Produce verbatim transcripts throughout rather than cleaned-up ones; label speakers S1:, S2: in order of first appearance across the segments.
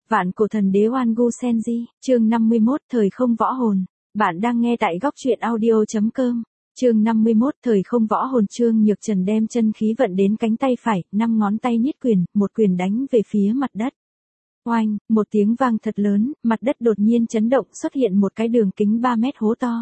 S1: Vạn cổ thần đế Oan Gu Senji, chương năm mươi mốt, thời không võ hồn. Bạn đang nghe tại góc truyện audio chấm com. Chương năm mươi mốt, thời không võ hồn. Trương Nhược Trần đem chân khí vận đến cánh tay phải, năm ngón tay niết quyền, một quyền đánh về phía mặt đất. Oanh, một tiếng vang thật lớn, mặt đất đột nhiên chấn động, xuất hiện một cái đường kính ba mét hố to.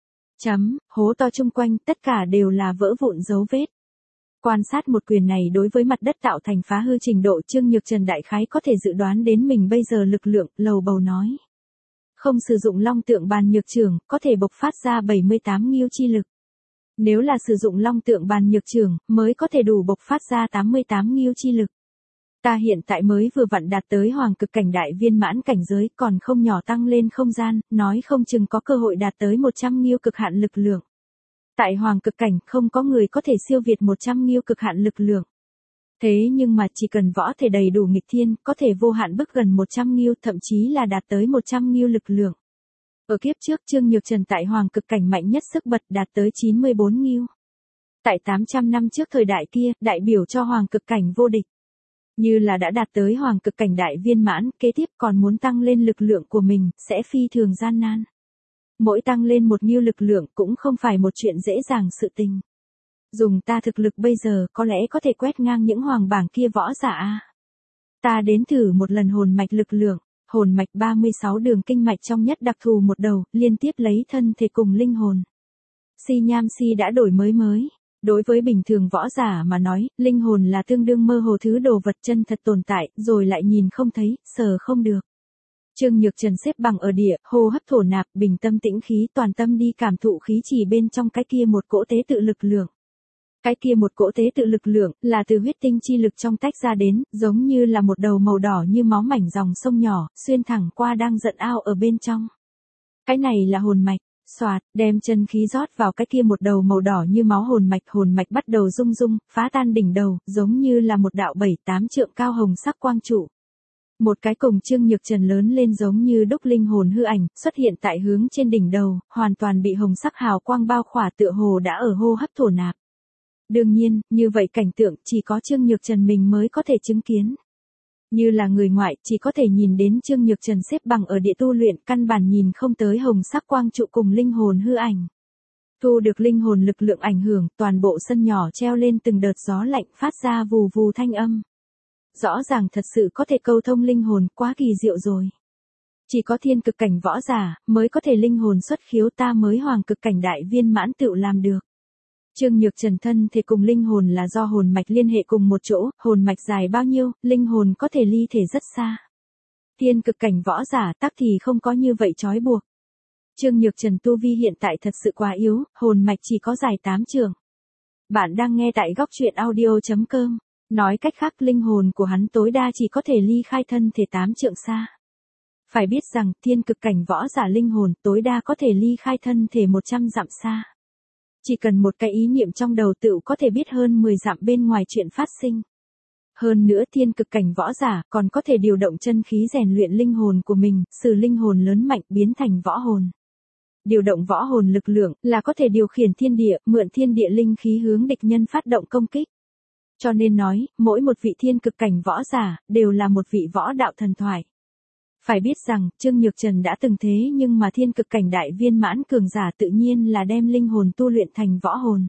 S1: Chấm, hố to chung quanh, tất cả đều là vỡ vụn dấu vết. Quan sát một quyền này đối với mặt đất tạo thành phá hư trình độ, Trương Nhược Trần đại khái có thể dự đoán đến mình bây giờ lực lượng, lầu bầu nói. Không sử dụng long tượng bàn nhược trưởng, có thể bộc phát ra bảy mươi tám nghiêu chi lực. Nếu là sử dụng long tượng bàn nhược trưởng, mới có thể đủ bộc phát ra tám mươi tám nghiêu chi lực. Ta hiện tại mới vừa vặn đạt tới hoàng cực cảnh đại viên mãn cảnh giới, còn không nhỏ tăng lên không gian, nói không chừng có cơ hội đạt tới một trăm nghiêu cực hạn lực lượng. Tại hoàng cực cảnh, không có người có thể siêu việt một trăm nghiêu cực hạn lực lượng. Thế nhưng mà chỉ cần võ thể đầy đủ nghịch thiên, có thể vô hạn bước gần một trăm nghiêu, thậm chí là đạt tới một trăm nghiêu lực lượng. Ở kiếp trước, Trương Nhược Trần tại hoàng cực cảnh mạnh nhất sức bật đạt tới chín mươi bốn nghiêu. Tại tám trăm năm trước thời đại kia, đại biểu cho hoàng cực cảnh vô địch. Như là đã đạt tới hoàng cực cảnh đại viên mãn, kế tiếp còn muốn tăng lên lực lượng của mình, sẽ phi thường gian nan. Mỗi tăng lên một nghiêu lực lượng cũng không phải một chuyện dễ dàng sự tình. Dùng ta thực lực bây giờ có lẽ có thể quét ngang những hoàng bảng kia võ giả a. Ta đến thử một lần hồn mạch lực lượng, hồn mạch ba mươi sáu đường kinh mạch trong nhất đặc thù một đầu, liên tiếp lấy thân thể cùng linh hồn. Si Nham Si đã đổi mới mới. Đối với bình thường võ giả mà nói, linh hồn là tương đương mơ hồ thứ đồ vật chân thật tồn tại, rồi lại nhìn không thấy, sờ không được. Trương Nhược Trần xếp bằng ở địa, hô hấp thổ nạp, bình tâm tĩnh khí, toàn tâm đi cảm thụ khí chỉ bên trong cái kia một cỗ tế tự lực lượng. Cái kia một cỗ tế tự lực lượng, là từ huyết tinh chi lực trong tách ra đến, giống như là một đầu màu đỏ như máu mảnh dòng sông nhỏ, xuyên thẳng qua đang giận ao ở bên trong. Cái này là hồn mạch. Xoạt, đem chân khí rót vào cái kia một đầu màu đỏ như máu hồn mạch, hồn mạch bắt đầu rung rung, phá tan đỉnh đầu, giống như là một đạo bảy tám trượng cao hồng sắc quang trụ. Một cái cổng Trương Nhược Trần lớn lên giống như đúc linh hồn hư ảnh, xuất hiện tại hướng trên đỉnh đầu, hoàn toàn bị hồng sắc hào quang bao khỏa, tựa hồ đã ở hô hấp thổ nạp. Đương nhiên, như vậy cảnh tượng chỉ có Trương Nhược Trần mình mới có thể chứng kiến. Như là người ngoại, chỉ có thể nhìn đến Trương Nhược Trần xếp bằng ở địa tu luyện, căn bản nhìn không tới hồng sắc quang trụ cùng linh hồn hư ảnh. Thu được linh hồn lực lượng ảnh hưởng, toàn bộ sân nhỏ treo lên từng đợt gió lạnh phát ra vù vù thanh âm. Rõ ràng thật sự có thể câu thông linh hồn, quá kỳ diệu rồi. Chỉ có thiên cực cảnh võ giả, mới có thể linh hồn xuất khiếu, ta mới hoàng cực cảnh đại viên mãn tự làm được. Trương Nhược Trần thân thể cùng linh hồn là do hồn mạch liên hệ cùng một chỗ, hồn mạch dài bao nhiêu, linh hồn có thể ly thể rất xa. Thiên cực cảnh võ giả tắc thì không có như vậy trói buộc. Trương Nhược Trần tu vi hiện tại thật sự quá yếu, hồn mạch chỉ có dài tám trượng. Bạn đang nghe tại góc truyện audio chấm com. Nói cách khác, linh hồn của hắn tối đa chỉ có thể ly khai thân thể tám trượng xa. Phải biết rằng, thiên cực cảnh võ giả linh hồn tối đa có thể ly khai thân thể một trăm dặm xa. Chỉ cần một cái ý niệm trong đầu tự có thể biết hơn mười dặm bên ngoài chuyện phát sinh. Hơn nữa thiên cực cảnh võ giả còn có thể điều động chân khí rèn luyện linh hồn của mình, sử linh hồn lớn mạnh biến thành võ hồn. Điều động võ hồn lực lượng là có thể điều khiển thiên địa, mượn thiên địa linh khí hướng địch nhân phát động công kích. Cho nên nói, mỗi một vị thiên cực cảnh võ giả đều là một vị võ đạo thần thoại. Phải biết rằng, Trương Nhược Trần đã từng thế nhưng mà thiên cực cảnh đại viên mãn cường giả tự nhiên là đem linh hồn tu luyện thành võ hồn.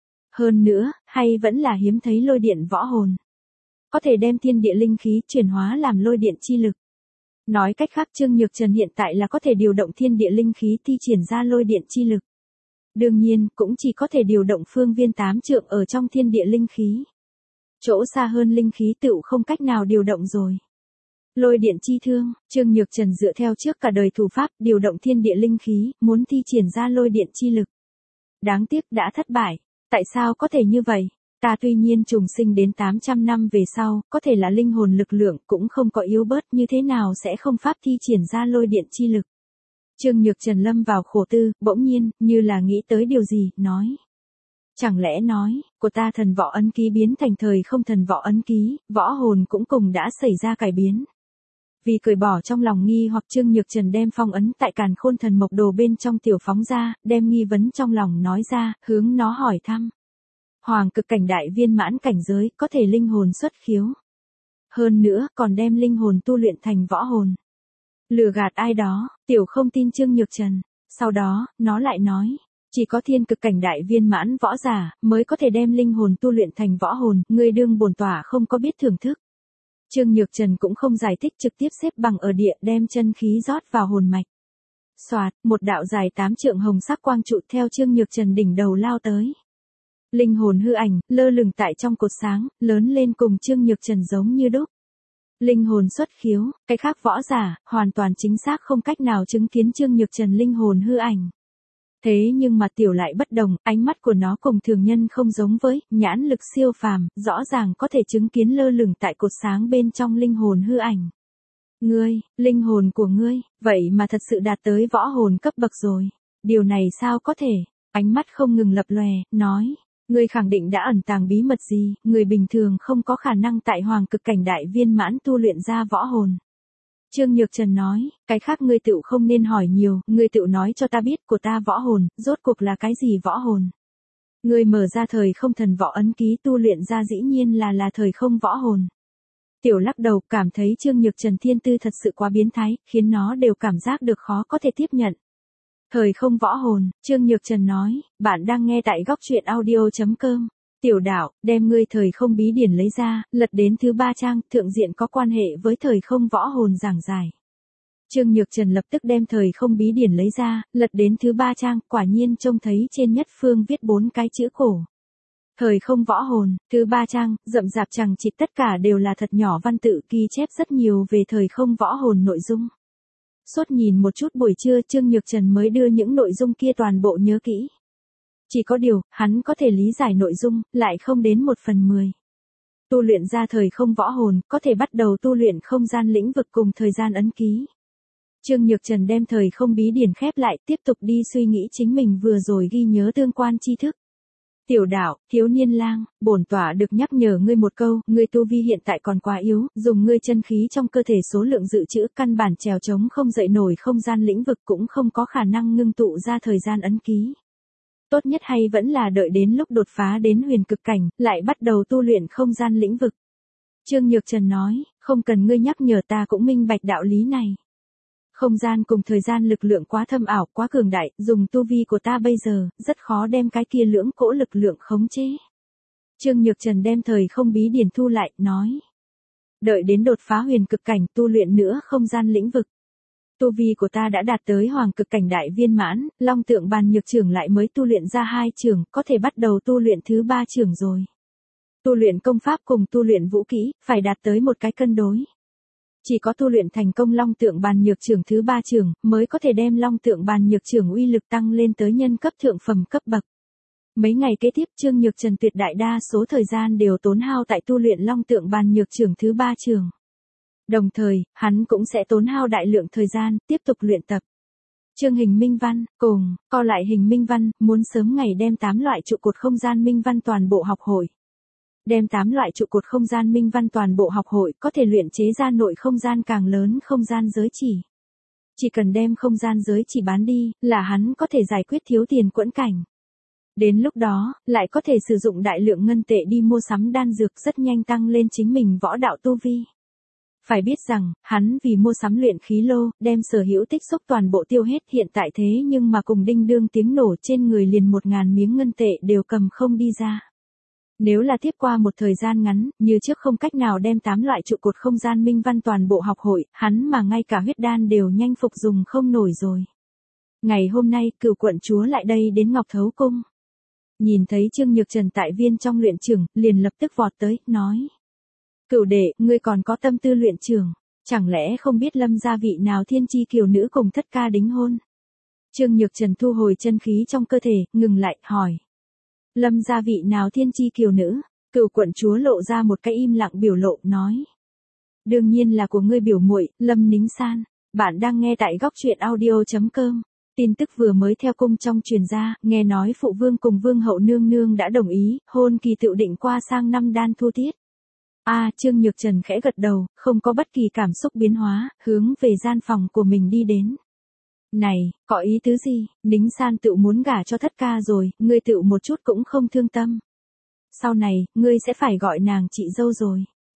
S1: Hơn nữa, hay vẫn là hiếm thấy lôi điện võ hồn. Có thể đem thiên địa linh khí chuyển hóa làm lôi điện chi lực. Nói cách khác, Trương Nhược Trần hiện tại là có thể điều động thiên địa linh khí thi triển ra lôi điện chi lực. Đương nhiên, cũng chỉ có thể điều động phương viên tám trượng ở trong thiên địa linh khí. Chỗ xa hơn linh khí tựu không cách nào điều động rồi. Lôi điện chi thương, Trương Nhược Trần dựa theo trước cả đời thủ pháp, điều động thiên địa linh khí, muốn thi triển ra lôi điện chi lực. Đáng tiếc đã thất bại. Tại sao có thể như vậy? Ta tuy nhiên trùng sinh đến tám trăm năm về sau, có thể là linh hồn lực lượng cũng không có yếu bớt, như thế nào sẽ không pháp thi triển ra lôi điện chi lực. Trương Nhược Trần lâm vào khổ tư, bỗng nhiên, như là nghĩ tới điều gì, nói. Chẳng lẽ nói, của ta thần võ ấn ký biến thành thời không thần võ ấn ký, võ hồn cũng cùng đã xảy ra cải biến. Vì cởi bỏ trong lòng nghi hoặc, Trương Nhược Trần đem phong ấn tại càn khôn thần mộc đồ bên trong tiểu phóng ra, đem nghi vấn trong lòng nói ra, hướng nó hỏi thăm. Hoàng cực cảnh đại viên mãn cảnh giới, có thể linh hồn xuất khiếu. hơn nữa còn đem linh hồn tu luyện thành võ hồn. Lừa gạt ai đó, tiểu không tin Trương Nhược Trần. Sau đó, nó lại nói, chỉ có thiên cực cảnh đại viên mãn võ giả mới có thể đem linh hồn tu luyện thành võ hồn, ngươi đương bổn tỏa không có biết thưởng thức. Trương Nhược Trần cũng không giải thích, trực tiếp xếp bằng ở địa, đem chân khí rót vào hồn mạch. Soạt, một đạo dài tám trượng hồng sắc quang trụ theo Trương Nhược Trần đỉnh đầu lao tới. Linh hồn hư ảnh, lơ lửng tại trong cột sáng, lớn lên cùng Trương Nhược Trần giống như đúc. Linh hồn xuất khiếu, cái khác võ giả, hoàn toàn chính xác không cách nào chứng kiến Trương Nhược Trần linh hồn hư ảnh. Thế nhưng mà tiểu lại bất đồng, ánh mắt của nó cùng thường nhân không giống với, nhãn lực siêu phàm, rõ ràng có thể chứng kiến lơ lửng tại cột sáng bên trong linh hồn hư ảnh. Ngươi, linh hồn của ngươi, vậy mà thật sự đạt tới võ hồn cấp bậc rồi. Điều này sao có thể? Ánh mắt không ngừng lập lòe, nói. Ngươi khẳng định đã ẩn tàng bí mật gì, người bình thường không có khả năng tại hoàng cực cảnh đại viên mãn tu luyện ra võ hồn. Trương Nhược Trần nói, cái khác ngươi tựu không nên hỏi nhiều, ngươi tựu nói cho ta biết của ta võ hồn, rốt cuộc là cái gì võ hồn. Ngươi mở ra thời không thần võ ấn ký tu luyện ra dĩ nhiên là là thời không võ hồn. Tiểu lắc đầu, cảm thấy Trương Nhược Trần thiên tư thật sự quá biến thái, khiến nó đều cảm giác được khó có thể tiếp nhận. Thời không võ hồn, Trương Nhược Trần nói, bạn đang nghe tại góc truyện audio chấm com. Tiểu đạo, đem ngươi thời không bí điển lấy ra, lật đến thứ ba trang, thượng diện có quan hệ với thời không võ hồn giảng giải. Trương Nhược Trần lập tức đem thời không bí điển lấy ra, lật đến thứ ba trang, quả nhiên trông thấy trên nhất phương viết bốn cái chữ cổ. Thời không võ hồn, thứ ba trang, rậm rạp chằng chịt tất cả đều là thật nhỏ văn tự ghi chép rất nhiều về thời không võ hồn nội dung. Suốt nhìn một chút buổi trưa Trương Nhược Trần mới đưa những nội dung kia toàn bộ nhớ kỹ. Chỉ có điều, hắn có thể lý giải nội dung, lại không đến một phần mười. Tu luyện ra thời không võ hồn, có thể bắt đầu tu luyện không gian lĩnh vực cùng thời gian ấn ký. Trương Nhược Trần đem thời không bí điển khép lại, tiếp tục đi suy nghĩ chính mình vừa rồi ghi nhớ tương quan tri thức. Tiểu đạo, thiếu niên lang, bổn tỏa được nhắc nhở ngươi một câu, ngươi tu vi hiện tại còn quá yếu, dùng ngươi chân khí trong cơ thể số lượng dự trữ căn bản trèo trống không dậy nổi không gian lĩnh vực cũng không có khả năng ngưng tụ ra thời gian ấn ký. Tốt nhất hay vẫn là đợi đến lúc đột phá đến huyền cực cảnh, lại bắt đầu tu luyện không gian lĩnh vực. Trương Nhược Trần nói, không cần ngươi nhắc nhở ta cũng minh bạch đạo lý này. Không gian cùng thời gian lực lượng quá thâm ảo, quá cường đại, dùng tu vi của ta bây giờ, rất khó đem cái kia lưỡng cỗ lực lượng khống chế. Trương Nhược Trần đem thời không bí điển thu lại, nói. Đợi đến đột phá huyền cực cảnh, tu luyện nữa không gian lĩnh vực. Tu vi của ta đã đạt tới hoàng cực cảnh đại viên mãn, long tượng bàn nhược trưởng lại mới tu luyện ra hai trưởng, có thể bắt đầu tu luyện thứ ba trưởng rồi. Tu luyện công pháp cùng tu luyện vũ kỹ, phải đạt tới một cái cân đối. Chỉ có tu luyện thành công long tượng bàn nhược trưởng thứ ba trưởng, mới có thể đem long tượng bàn nhược trưởng uy lực tăng lên tới nhân cấp thượng phẩm cấp bậc. Mấy ngày kế tiếp Trương Nhược Trần tuyệt đại đa số thời gian đều tốn hao tại tu luyện long tượng bàn nhược trưởng thứ ba trưởng. Đồng thời, hắn cũng sẽ tốn hao đại lượng thời gian, tiếp tục luyện tập. Chương hình minh văn, cùng, co lại hình minh văn, muốn sớm ngày đem tám loại trụ cột không gian minh văn toàn bộ học hội. Đem tám loại trụ cột không gian minh văn toàn bộ học hội, có thể luyện chế ra nội không gian càng lớn không gian giới chỉ. Chỉ cần đem không gian giới chỉ bán đi, là hắn có thể giải quyết thiếu tiền quẫn cảnh. Đến lúc đó, lại có thể sử dụng đại lượng ngân tệ đi mua sắm đan dược rất nhanh tăng lên chính mình võ đạo tu vi. Phải biết rằng, hắn vì mua sắm luyện khí lô, đem sở hữu tích xúc toàn bộ tiêu hết hiện tại thế nhưng mà cùng đinh đương tiếng nổ trên người liền một ngàn miếng ngân tệ đều cầm không đi ra. Nếu là tiếp qua một thời gian ngắn, như trước không cách nào đem tám loại trụ cột không gian minh văn toàn bộ học hội, hắn mà ngay cả huyết đan đều nhanh phục dùng không nổi rồi. Ngày hôm nay, cửu quận chúa lại đây đến Ngọc Thấu Cung. Nhìn thấy Trương Nhược Trần tại viên trong luyện trường, liền lập tức vọt tới, nói. Cửu đệ, ngươi còn có tâm tư luyện trường, chẳng lẽ không biết Lâm gia vị nào thiên chi kiều nữ cùng thất ca đính hôn? Trương Nhược Trần thu hồi chân khí trong cơ thể, ngừng lại, hỏi. Lâm gia vị nào thiên chi kiều nữ? Cửu quận chúa lộ ra một cái im lặng biểu lộ, nói. Đương nhiên là của ngươi biểu muội, Lâm Nính San. Bạn đang nghe tại góc truyện audio chấm com. Tin tức vừa mới theo cung trong truyền ra, nghe nói phụ vương cùng vương hậu nương nương đã đồng ý, hôn kỳ tựu định qua sang năm đan thu tiết. A, à, Trương Nhược Trần khẽ gật đầu, không có bất kỳ cảm xúc biến hóa, hướng về gian phòng của mình đi đến. Này, có ý tứ gì, Nính San tựu muốn gả cho thất ca rồi, ngươi tựu một chút cũng không thương tâm. Sau này, ngươi sẽ phải gọi nàng chị dâu rồi.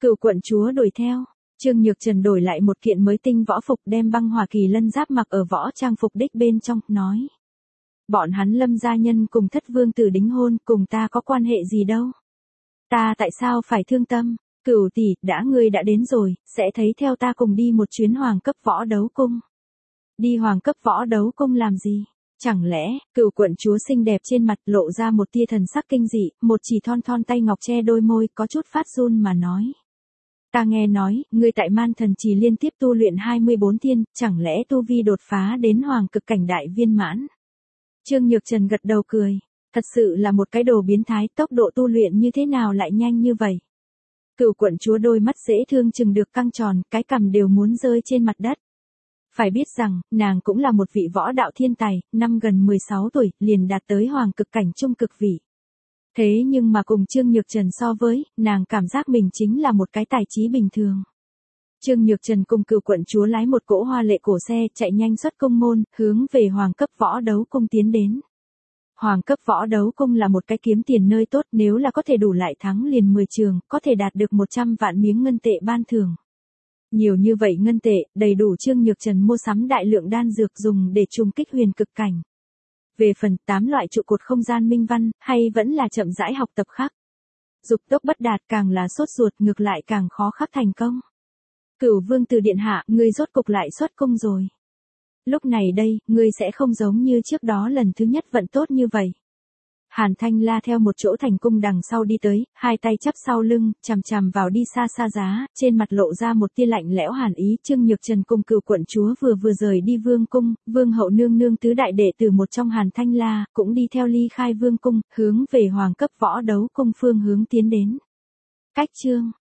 S1: Cửu quận chúa đuổi theo. Trương Nhược Trần đổi lại một kiện mới tinh võ phục, đem băng hỏa kỳ lân giáp mặc ở võ trang phục đích bên trong, nói. Bọn hắn Lâm gia nhân cùng thất vương tử đính hôn, cùng ta có quan hệ gì đâu. Ta tại sao phải thương tâm? Cửu tỷ, đã ngươi đã đến rồi, sẽ thấy theo ta cùng đi một chuyến hoàng cấp võ đấu cung. Đi hoàng cấp võ đấu cung làm gì? Chẳng lẽ, Cửu quận chúa xinh đẹp trên mặt lộ ra một tia thần sắc kinh dị, một chỉ thon thon tay ngọc che đôi môi, có chút phát run mà nói. Ta nghe nói, ngươi tại Man Thần Trì liên tiếp tu luyện hai mươi bốn thiên, chẳng lẽ tu vi đột phá đến hoàng cực cảnh đại viên mãn? Trương Nhược Trần gật đầu cười, thật sự là một cái đồ biến thái, tốc độ tu luyện như thế nào lại nhanh như vậy? Cửu quận chúa đôi mắt dễ thương chừng được căng tròn, cái cằm đều muốn rơi trên mặt đất. Phải biết rằng, nàng cũng là một vị võ đạo thiên tài, năm gần mười sáu tuổi, liền đạt tới hoàng cực cảnh trung cực vị. Thế nhưng mà cùng Trương Nhược Trần so với, nàng cảm giác mình chính là một cái tài trí bình thường. Trương Nhược Trần cùng Cửu quận chúa lái một cỗ hoa lệ cổ xe chạy nhanh xuất cung môn, hướng về hoàng cấp võ đấu cung tiến đến. Hoàng cấp võ đấu cung là một cái kiếm tiền nơi tốt, nếu là có thể đủ lại thắng liền mười trường, có thể đạt được một trăm vạn miếng ngân tệ ban thưởng. Nhiều như vậy ngân tệ, đầy đủ Trương Nhược Trần mua sắm đại lượng đan dược dùng để trùng kích huyền cực cảnh. Về phần tám loại trụ cột không gian minh văn, hay vẫn là chậm rãi học tập khác. Dục tốc bất đạt, càng là sốt ruột, ngược lại càng khó khắc thành công. Cửu vương tử điện hạ, ngươi rốt cục lại xuất cung rồi. Lúc này đây, ngươi sẽ không giống như trước đó lần thứ nhất vận tốt như vậy. Hàn Thanh La theo một chỗ thành cung đằng sau đi tới, hai tay chắp sau lưng, chằm chằm vào đi xa xa giá, trên mặt lộ ra một tia lạnh lẽo hàn ý. Trương Nhược Trần cùng Cửu quận chúa vừa vừa rời đi vương cung, vương hậu nương nương tứ đại đệ tử một trong Hàn Thanh La, cũng đi theo ly khai vương cung, hướng về hoàng cấp võ đấu cung phương hướng tiến đến. Cách chương